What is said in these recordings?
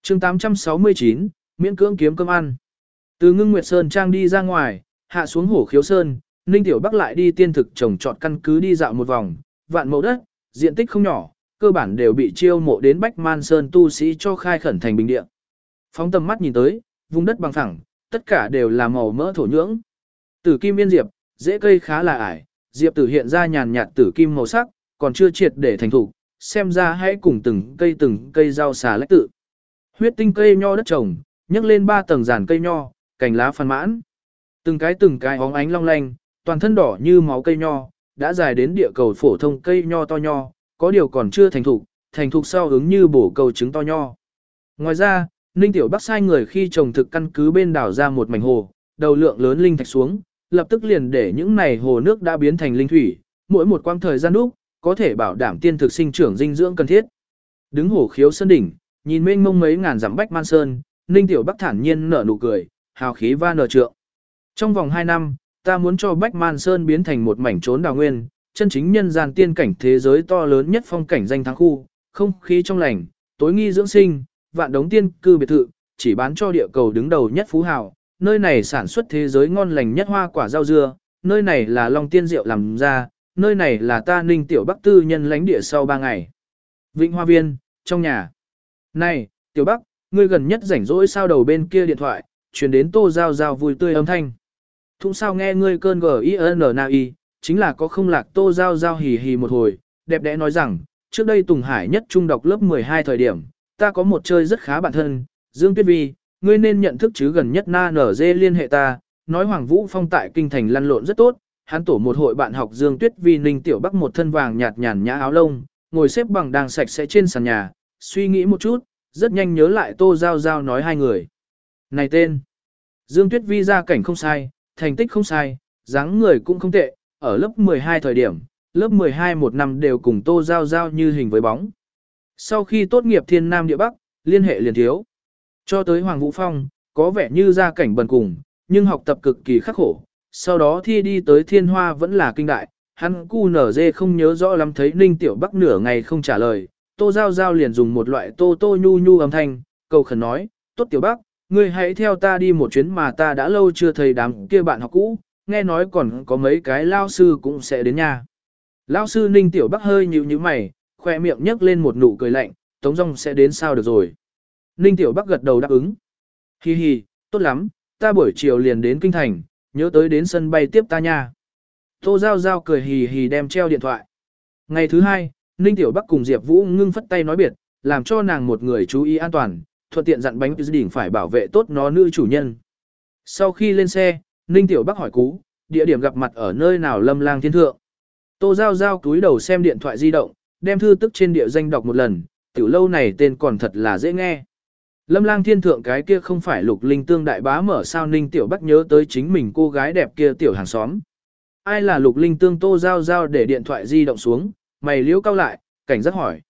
chương 869, miễn cưỡng kiếm cơm ăn. Từ Ngưng Nguyệt Sơn Trang đi ra ngoài, hạ xuống Hổ Khiếu Sơn, Ninh Tiểu Bắc lại đi tiên thực trồng trọt căn cứ đi dạo một vòng, vạn mẫu đất, diện tích không nhỏ, cơ bản đều bị chiêu mộ đến Bách Man Sơn tu sĩ cho khai khẩn thành bình địa. Phóng tầm mắt nhìn tới, vùng đất bằng phẳng, tất cả đều là màu mỡ thổ nhưỡng. Tử kim yên diệp, rễ cây khá là ải, diệp tử hiện ra nhàn nhạt tử kim màu sắc, còn chưa triệt để thành thục, xem ra hãy cùng từng cây rau xà lách tự. Huyết tinh cây nho đất trồng, nhấc lên 3 tầng giàn cây nho, cành lá phân mãn. Từng cái óng ánh long lanh, toàn thân đỏ như máu cây nho, đã dài đến địa cầu phổ thông cây nho to nho, có điều còn chưa thành thục sau ứng như bổ cầu trứng to nho. Ngoài ra, Ninh Tiểu Bắc sai người khi trồng thực căn cứ bên đảo ra một mảnh hồ, đầu lượng lớn linh thạch xuống, lập tức liền để những này hồ nước đã biến thành linh thủy, mỗi một quãng thời gian đúc, có thể bảo đảm tiên thực sinh trưởng dinh dưỡng cần thiết. Đứng Hổ Khiếu Sơn đỉnh, nhìn mênh mông mấy ngàn dặm Bách Man Sơn, Ninh Tiểu Bắc thản nhiên nở nụ cười, hào khí va nở trượng. Trong vòng 2 năm, ta muốn cho Bách Man Sơn biến thành một mảnh trốn đào nguyên, chân chính nhân gian tiên cảnh thế giới to lớn nhất phong cảnh danh thắng khu, không khí trong lành, tối nghi dưỡng sinh, vạn đống tiên cư biệt thự, chỉ bán cho địa cầu đứng đầu nhất phú hào, nơi này sản xuất thế giới ngon lành nhất hoa quả rau dưa, nơi này là Long Tiên rượu làm ra, nơi này là ta Ninh Tiểu Bắc tư nhân lãnh địa sau 3 ngày. Vịnh Hoa Viên, trong nhà. Này, Tiểu Bắc, ngươi gần nhất rảnh rỗi sao đầu bên kia điện thoại, truyền đến Tô Giao Giao vui tươi âm thanh. Thụng sao nghe ngươi cơn GINNI, chính là có không lạc. Tô Giao Giao hì hì một hồi, đẹp đẽ nói rằng, trước đây Tùng Hải nhất trung đọc lớp 12 thời điểm, ta có một chơi rất khá bạn thân, Dương Tuyết Vi, ngươi nên nhận thức chứ, gần nhất Na Nở Dê liên hệ ta, nói Hoàng Vũ Phong tại kinh thành lăn lộn rất tốt, hắn tổ một hội bạn học Dương Tuyết Vi. Ninh Tiểu Bắc một thân vàng nhạt nhàn nhã áo lông, ngồi xếp bằng đang sạch sẽ trên sàn nhà, suy nghĩ một chút, rất nhanh nhớ lại Tô Giao Giao nói hai người. Này tên, Dương Tuyết Vi gia cảnh không sai, thành tích không sai, dáng người cũng không tệ, ở lớp 12 thời điểm, lớp 12 một năm đều cùng Tô Giao Giao như hình với bóng. Sau khi tốt nghiệp Thiên Nam Địa Bắc, liên hệ liền thiếu. Cho tới Hoàng Vũ Phong, có vẻ như gia cảnh bần cùng, nhưng học tập cực kỳ khắc khổ. Sau đó thi đi tới Thiên Hoa vẫn là kinh đại, hắn QNZ không nhớ rõ lắm, thấy Ninh Tiểu Bắc nửa ngày không trả lời. Tô Giao Giao liền dùng một loại tô tô nhu nhu âm thanh, cầu khẩn nói, tốt Tiểu Bắc, ngươi hãy theo ta đi một chuyến, mà ta đã lâu chưa thấy đám kia bạn học cũ, nghe nói còn có mấy cái lao sư cũng sẽ đến nhà. Lao sư Ninh Tiểu Bắc hơi nhíu nhíu mày, khoe miệng nhấc lên một nụ cười lạnh, Tống Dung sẽ đến sao được rồi. Ninh Tiểu Bắc gật đầu đáp ứng. Hi hi, tốt lắm, ta buổi chiều liền đến kinh thành, nhớ tới đến sân bay tiếp ta nha. Tô Giao Giao cười hì hì đem treo điện thoại. Ngày thứ hai, Ninh Tiểu Bắc cùng Diệp Vũ Ngưng phất tay nói biệt, làm cho nàng một người chú ý an toàn, thuận tiện dặn bánh đỉnh phải bảo vệ tốt nó nữ chủ nhân. Sau khi lên xe, Ninh Tiểu Bắc hỏi cú, địa điểm gặp mặt ở nơi nào? Lâm Lang Thiên Thượng. Tô Giao Giao cúi đầu xem điện thoại di động, đem thư tức trên địa danh đọc một lần, tiểu lâu này tên còn thật là dễ nghe. Lâm Lang Thiên Thượng, cái kia không phải Lục Linh Tương đại bá mở sao? Ninh Tiểu Bắc nhớ tới chính mình cô gái đẹp kia tiểu hàng xóm. Ai là Lục Linh Tương? Tô Giao Giao để điện thoại di động xuống, mày liễu cau lại, cảnh giác hỏi.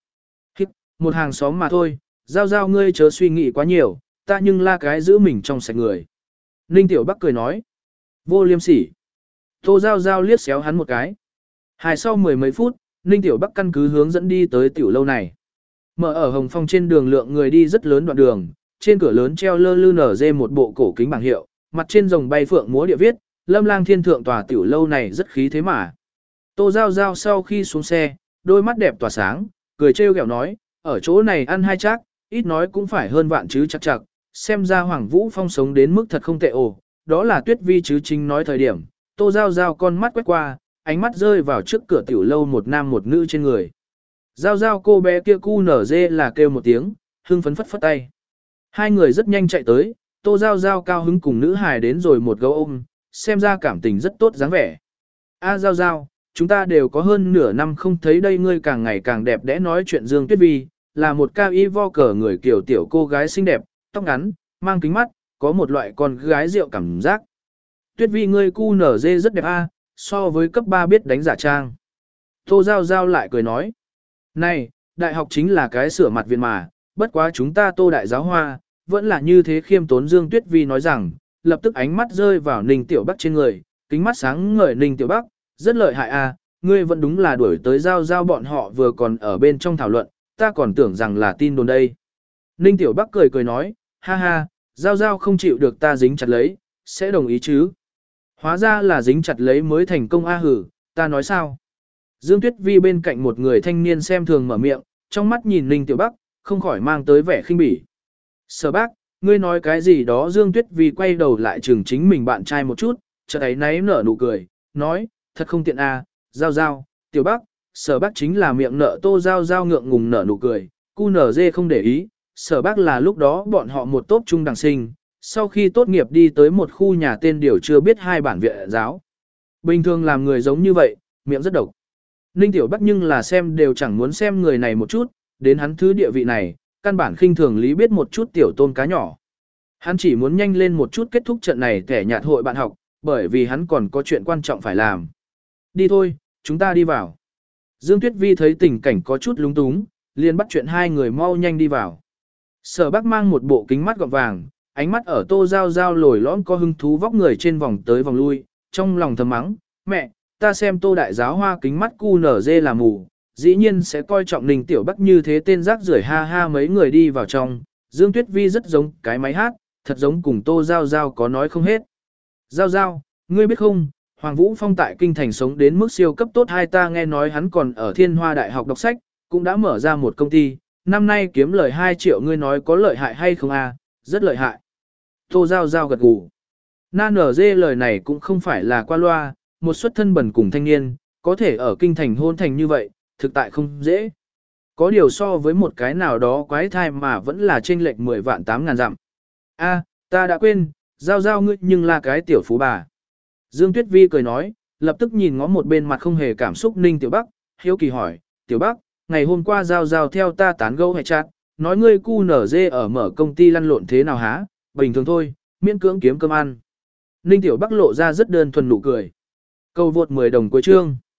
Một hàng xóm mà thôi, Giao Giao ngươi chớ suy nghĩ quá nhiều, ta nhưng là cái giữ mình trong sạch người. Ninh Tiểu Bắc cười nói. Vô liêm sỉ. Tô Giao Giao liếc xéo hắn một cái. Sau mười mấy phút, Ninh Tiểu Bắc căn cứ hướng dẫn đi tới tiểu lâu này. Mở ở Hồng Phong trên đường lượng người đi rất lớn đoạn đường, trên cửa lớn treo lơ lư nở dê một bộ cổ kính bảng hiệu, mặt trên rồng bay phượng múa địa viết, Lâm Lang Thiên Thượng tòa tiểu lâu này rất khí thế mà. Tô Giao Giao sau khi xuống xe, đôi mắt đẹp tỏa sáng, cười trêu ghẹo nói, ở chỗ này ăn hai chác, ít nói cũng phải hơn vạn chứ chắc chạc, xem ra Hoàng Vũ Phong sống đến mức thật không tệ ồ, đó là Tuyết Vi chứ. Chính nói thời điểm, Tô Giao Giao con mắt quét qua, ánh mắt rơi vào trước cửa tiểu lâu một nam một nữ trên người. Giao Giao cô bé kia cu nở dê là kêu một tiếng, hưng phấn phất phất tay. Hai người rất nhanh chạy tới, Tô Giao Giao cao hứng cùng nữ hài đến rồi một gấu ôm, xem ra cảm tình rất tốt dáng vẻ. A Giao Giao, chúng ta đều có hơn nửa năm không thấy đây, ngươi càng ngày càng đẹp đẽ. Nói chuyện Dương Tuyết Vi, là một cao y vo cờ người kiểu tiểu cô gái xinh đẹp, tóc ngắn, mang kính mắt, có một loại con gái rượu cảm giác. Tuyết Vi ngươi cu nở dê rất đẹp a, so với cấp 3 biết đánh giả trang. Tô Giao Giao lại cười nói. Này, đại học chính là cái sửa mặt viện mà, bất quá chúng ta Tô đại giáo hoa, vẫn là như thế khiêm tốn. Dương Tuyết Vi nói rằng, lập tức ánh mắt rơi vào Ninh Tiểu Bắc trên người, kính mắt sáng ngời. Ninh Tiểu Bắc, rất lợi hại a, ngươi vẫn đúng là đuổi tới Giao Giao bọn họ vừa còn ở bên trong thảo luận, ta còn tưởng rằng là tin đồn đây. Ninh Tiểu Bắc cười cười nói, ha ha, Giao Giao không chịu được ta dính chặt lấy, sẽ đồng ý chứ. Hóa ra là dính chặt lấy mới thành công a hử, ta nói sao. Dương Tuyết Vi bên cạnh một người thanh niên xem thường mở miệng, trong mắt nhìn Ninh Tiểu Bắc, không khỏi mang tới vẻ khinh bỉ. Sở bác, ngươi nói cái gì đó Dương Tuyết Vi quay đầu lại chừng chính mình bạn trai một chút, chợt ấy náy nở nụ cười, nói, thật không tiện a, Giao Giao, Tiểu Bắc, Sở bác chính là miệng nợ Tô Giao Giao ngượng ngùng nở nụ cười, cu nở dê không để ý, Sở bác là lúc đó bọn họ một tốp trung đẳng sinh, sau khi tốt nghiệp đi tới một khu nhà tên điều chưa biết hai bản viện giáo. Bình thường làm người giống như vậy, miệng rất độc. Ninh Tiểu Bắc nhưng là xem đều chẳng muốn xem người này một chút, đến hắn thứ địa vị này, căn bản khinh thường lý biết một chút tiểu tôn cá nhỏ. Hắn chỉ muốn nhanh lên một chút kết thúc trận này kẻ nhạt hội bạn học, bởi vì hắn còn có chuyện quan trọng phải làm. Đi thôi, chúng ta đi vào. Dương Tuyết Vi thấy tình cảnh có chút lúng túng, liền bắt chuyện hai người mau nhanh đi vào. Sở Bắc mang một bộ kính mắt gọng vàng, ánh mắt ở Tô Giao Giao lồi lõm có hứng thú vóc người trên vòng tới vòng lui, trong lòng thầm mắng, mẹ, ta xem Tô Đại Giáo hoa kính mắt cu nở dê là mù, dĩ nhiên sẽ coi trọng Ninh Tiểu Bắc như thế tên rác rưởi ha ha mấy người đi vào trong, Dương Tuyết Vi rất giống cái máy hát, thật giống cùng Tô Giao Giao có nói không hết. Giao Giao, ngươi biết không, Hoàng Vũ Phong tại Kinh Thành sống đến mức siêu cấp tốt hai ta nghe nói hắn còn ở Thiên Hoa Đại học đọc sách, cũng đã mở ra một công ty, năm nay kiếm lời 2 triệu ngươi nói có lợi hại hay không à, rất lợi hại. Tô Giao Giao gật gù. Na nở dê lời này cũng không phải là qua loa, một xuất thân bẩn cùng thanh niên, có thể ở Kinh Thành hôn thành như vậy, thực tại không dễ. Có điều so với một cái nào đó quái thai mà vẫn là chênh lệch 10 vạn 8 ngàn dặm. A, ta đã quên, Giao Giao ngươi nhưng là cái tiểu phú bà. Dương Tuyết Vi cười nói, lập tức nhìn ngó một bên mặt không hề cảm xúc Ninh Tiểu Bắc, hiếu kỳ hỏi, Tiểu Bắc, ngày hôm qua Giao Giao theo ta tán gẫu hay chat, nói ngươi cu nở dê ở mở công ty lăn lộn thế nào hả, bình thường thôi, miễn cưỡng kiếm cơm ăn. Ninh Tiểu Bắc lộ ra rất đơn thuần nụ cười. Câu vượt 10 đồng cuối chương.